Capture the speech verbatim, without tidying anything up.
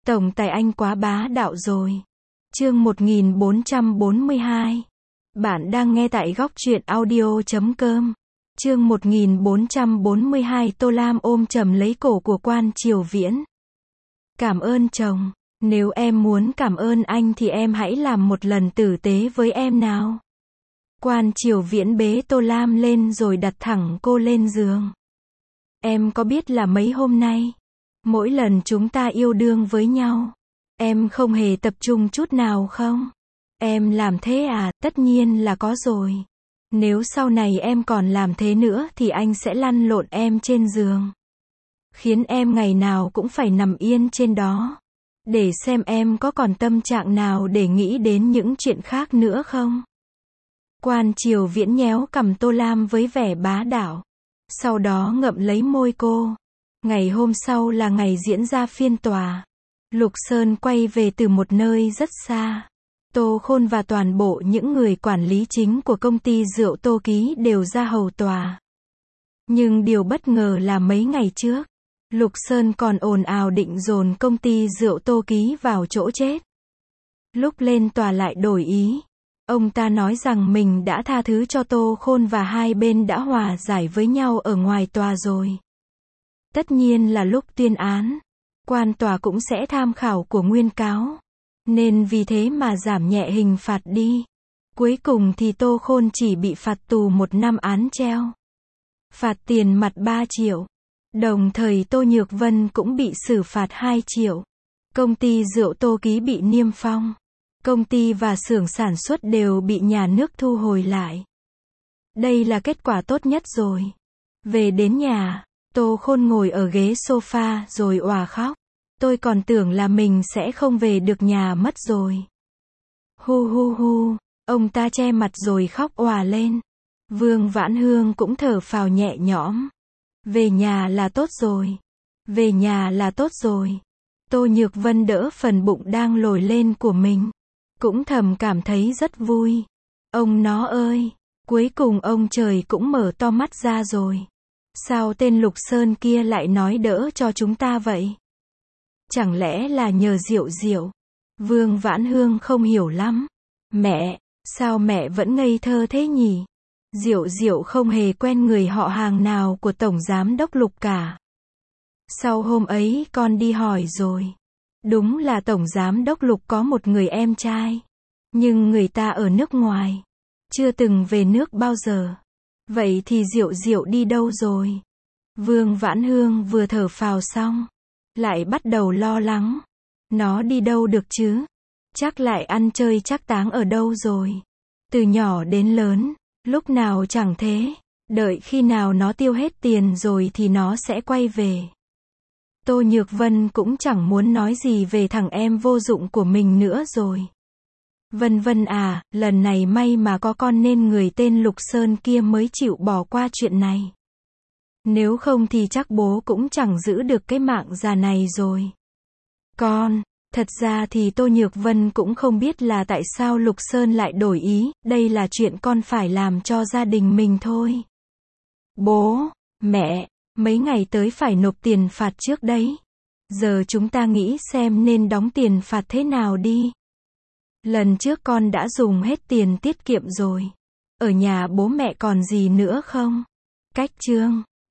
Tổng tài anh quá bá đạo rồi. Chương một nghìn bốn trăm bốn mươi hai. Bạn đang nghe tại góc truyện audio chấm com. Chương một nghìn bốn trăm bốn mươi hai. Tô Lam ôm chầm lấy cổ của Quan Triều Viễn. Cảm ơn chồng. Nếu em muốn cảm ơn anh thì em hãy làm một lần tử tế với em nào. Quan Triều Viễn bế Tô Lam lên rồi đặt thẳng cô lên giường. Em có biết là mấy hôm nay, mỗi lần chúng ta yêu đương với nhau, em không hề tập trung chút nào không? Em làm thế à? Tất nhiên là có rồi. Nếu sau này em còn làm thế nữa thì anh sẽ lăn lộn em trên giường, khiến em ngày nào cũng phải nằm yên trên đó, để xem em có còn tâm trạng nào để nghĩ đến những chuyện khác nữa không? Quan Triều Viễn nhéo cằm Tô Lam với vẻ bá đạo, sau đó ngậm lấy môi cô. Ngày hôm sau là ngày diễn ra phiên tòa. Lục Sơn quay về từ một nơi rất xa. Tô Khôn và toàn bộ những người quản lý chính của công ty rượu Tô Ký đều ra hầu tòa. Nhưng điều bất ngờ là mấy ngày trước, Lục Sơn còn ồn ào định dồn công ty rượu Tô Ký vào chỗ chết. Lúc lên tòa lại đổi ý. Ông ta nói rằng mình đã tha thứ cho Tô Khôn và hai bên đã hòa giải với nhau ở ngoài tòa rồi. Tất nhiên là lúc tuyên án, quan tòa cũng sẽ tham khảo của nguyên cáo, nên vì thế mà giảm nhẹ hình phạt đi. Cuối cùng thì Tô Khôn chỉ bị phạt tù một năm án treo, phạt tiền mặt ba triệu. Đồng thời Tô Nhược Vân cũng bị xử phạt hai triệu. Công ty rượu Tô Ký bị niêm phong. Công ty và xưởng sản xuất đều bị nhà nước thu hồi lại. Đây là kết quả tốt nhất rồi. Về đến nhà, Tô Khôn ngồi ở ghế sofa rồi òa khóc. Tôi còn tưởng là mình sẽ không về được nhà mất rồi. Hu hu hu, ông ta che mặt rồi khóc òa lên. Vương Vãn Hương cũng thở phào nhẹ nhõm. Về nhà là tốt rồi. Về nhà là tốt rồi. Tô Nhược Vân đỡ phần bụng đang lồi lên của mình, cũng thầm cảm thấy rất vui. Ông nó ơi, cuối cùng ông trời cũng mở to mắt ra rồi. Sao tên Lục Sơn kia lại nói đỡ cho chúng ta vậy? Chẳng lẽ là nhờ Diệu Diệu? Vương Vãn Hương không hiểu lắm. Mẹ, sao mẹ vẫn ngây thơ thế nhỉ? Diệu Diệu không hề quen người họ hàng nào của Tổng Giám đốc Lục cả. Sau hôm ấy con đi hỏi rồi. Đúng là Tổng Giám đốc Lục có một người em trai. Nhưng người ta ở nước ngoài, chưa từng về nước bao giờ. Vậy thì Diệu Diệu đi đâu rồi? Vương Vãn Hương vừa thở phào xong, lại bắt đầu lo lắng. Nó đi đâu được chứ? Chắc lại ăn chơi trác táng ở đâu rồi. Từ nhỏ đến lớn, lúc nào chẳng thế. Đợi khi nào nó tiêu hết tiền rồi thì nó sẽ quay về. Tô Nhược Vân cũng chẳng muốn nói gì về thằng em vô dụng của mình nữa rồi. Vân Vân à, lần này may mà có con nên người tên Lục Sơn kia mới chịu bỏ qua chuyện này. Nếu không thì chắc bố cũng chẳng giữ được cái mạng già này rồi. Con, thật ra thì Tô Nhược Vân cũng không biết là tại sao Lục Sơn lại đổi ý, đây là chuyện con phải làm cho gia đình mình thôi. Bố, mẹ, mấy ngày tới phải nộp tiền phạt trước đấy. Giờ chúng ta nghĩ xem nên đóng tiền phạt thế nào đi. Lần trước con đã dùng hết tiền tiết kiệm rồi. Ở nhà bố mẹ còn gì nữa không? Cách chương